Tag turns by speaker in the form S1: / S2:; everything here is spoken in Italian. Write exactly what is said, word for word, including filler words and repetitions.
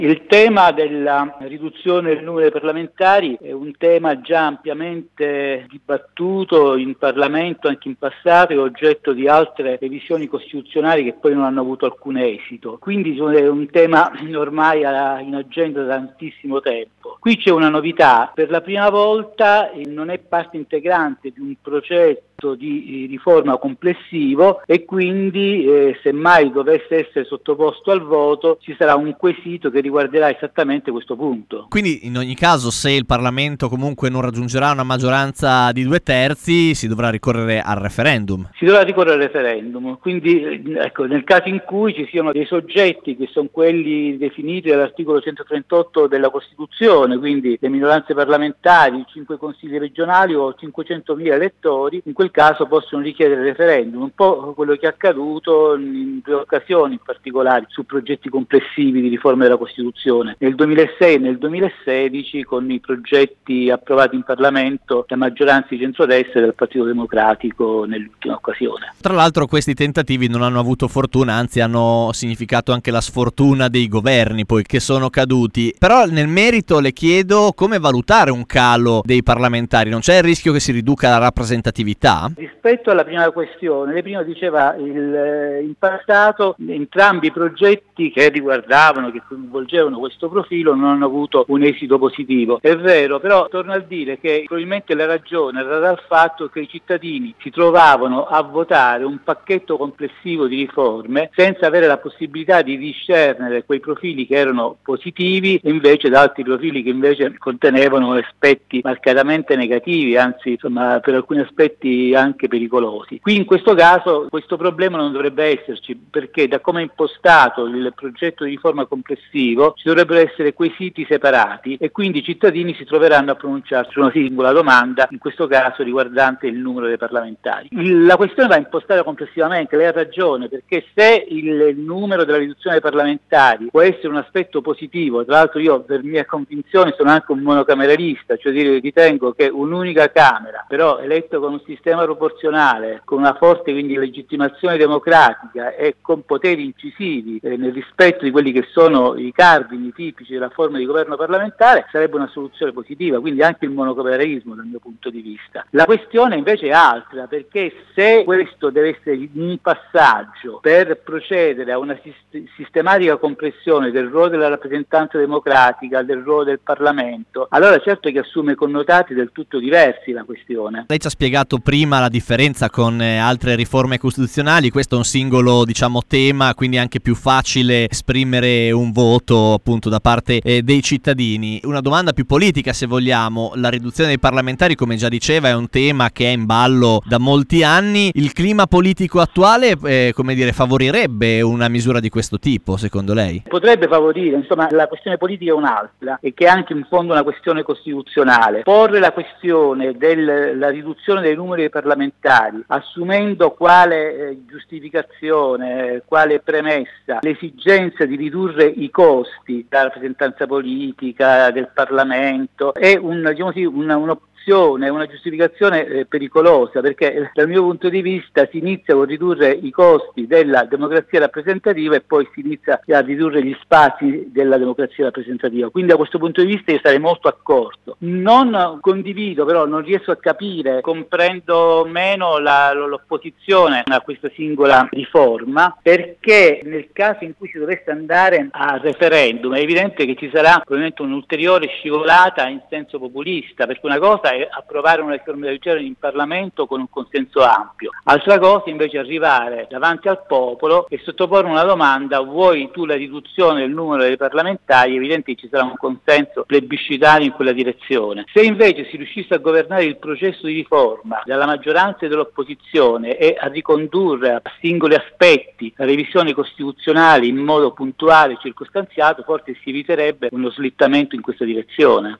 S1: Il tema della riduzione del numero dei parlamentari è un tema già ampiamente dibattuto in Parlamento anche in passato e oggetto di altre revisioni costituzionali che poi non hanno avuto alcun esito. Quindi è un tema ormai in agenda da tantissimo tempo. Qui c'è una novità: per la prima volta non è parte integrante di un progetto di riforma complessivo e quindi eh, se mai dovesse essere sottoposto al voto ci sarà un quesito che riguarderà esattamente questo punto.
S2: Quindi in ogni caso, se il Parlamento comunque non raggiungerà una maggioranza di due terzi, si dovrà ricorrere al referendum.
S1: Si dovrà ricorrere al referendum, quindi ecco, nel caso in cui ci siano dei soggetti che sono quelli definiti dall'articolo centotrentotto della Costituzione, quindi le minoranze parlamentari, cinque consigli regionali o cinquecentomila elettori, in quel caso possono richiedere il referendum, un po' quello che è accaduto in due occasioni in particolare su progetti complessivi di riforma della Costituzione, nel duemilasei e nel duemilasedici con i progetti approvati in Parlamento da maggioranza di centrodestra e del Partito Democratico nell'ultima occasione.
S2: Tra l'altro questi tentativi non hanno avuto fortuna, anzi hanno significato anche la sfortuna dei governi poi che sono caduti. Però nel merito le chiedo come valutare un calo dei parlamentari, non c'è il rischio che si riduca la rappresentatività?
S1: Rispetto alla prima questione, lei prima diceva il, in passato entrambi i progetti che riguardavano, che coinvolgevano questo profilo non hanno avuto un esito positivo. È vero, però torno a dire che probabilmente la ragione era dal fatto che i cittadini si trovavano a votare un pacchetto complessivo di riforme senza avere la possibilità di discernere quei profili che erano positivi e invece da altri profili che invece contenevano aspetti marcatamente negativi, anzi insomma per alcuni aspetti anche pericolosi. Qui in questo caso questo problema non dovrebbe esserci, perché da come è impostato il progetto di riforma complessivo ci dovrebbero essere quesiti separati e quindi i cittadini si troveranno a pronunciarsi su una singola domanda, in questo caso riguardante il numero dei parlamentari. Il, la questione va impostata complessivamente, lei ha ragione, perché se il, il numero della riduzione dei parlamentari può essere un aspetto positivo, tra l'altro io per mia convinzione sono anche un monocameralista, cioè dire ritengo che un'unica Camera, però eletto con un sistema proporzionale, con una forte quindi legittimazione democratica e con poteri incisivi eh, nel rispetto di quelli che sono i cardini tipici della forma di governo parlamentare, sarebbe una soluzione positiva, quindi anche il monocameralismo dal mio punto di vista. La questione invece è altra, perché se questo deve essere un passaggio per procedere a una sist- sistematica compressione del ruolo della rappresentanza democratica, del ruolo del Parlamento, allora certo che assume connotati del tutto diversi la questione.
S2: Lei ci ha spiegato prima la differenza con eh, altre riforme costituzionali, questo è un singolo diciamo tema, quindi è anche più facile esprimere un voto appunto da parte eh, dei cittadini. Una domanda più politica se vogliamo, la riduzione dei parlamentari come già diceva è un tema che è in ballo da molti anni, il clima politico attuale eh, come dire favorirebbe una misura di questo tipo secondo lei?
S1: Potrebbe favorire, insomma la questione politica è un'altra e che è anche in fondo una questione costituzionale. Porre la questione della riduzione dei numeri dei parlamentari assumendo quale eh, giustificazione, eh, quale premessa l'esigenza di ridurre i costi della rappresentanza politica del Parlamento è un, diciamo così, una, un'opzione, una giustificazione eh, pericolosa, perché eh, dal mio punto di vista si inizia con ridurre i costi della democrazia rappresentativa e poi si inizia a ridurre gli spazi della democrazia rappresentativa, quindi da questo punto di vista io sarei molto accorto. Non condivido, però non riesco a capire, comprendo meno la, l'opposizione a questa singola riforma, perché nel caso in cui si dovesse andare a referendum è evidente che ci sarà probabilmente un'ulteriore scivolata in senso populista, perché una cosa è approvare una riforma del genere in Parlamento con un consenso ampio, altra cosa invece è arrivare davanti al popolo e sottoporre una domanda: vuoi tu la riduzione del numero dei parlamentari? È evidente che ci sarà un consenso plebiscitario in quella direzione. Se invece si riuscisse a governare il processo di riforma dalla maggioranza e dall'opposizione e a ricondurre a singoli aspetti la revisione costituzionale in modo puntuale e circostanziato, forse si eviterebbe uno slittamento in questa direzione.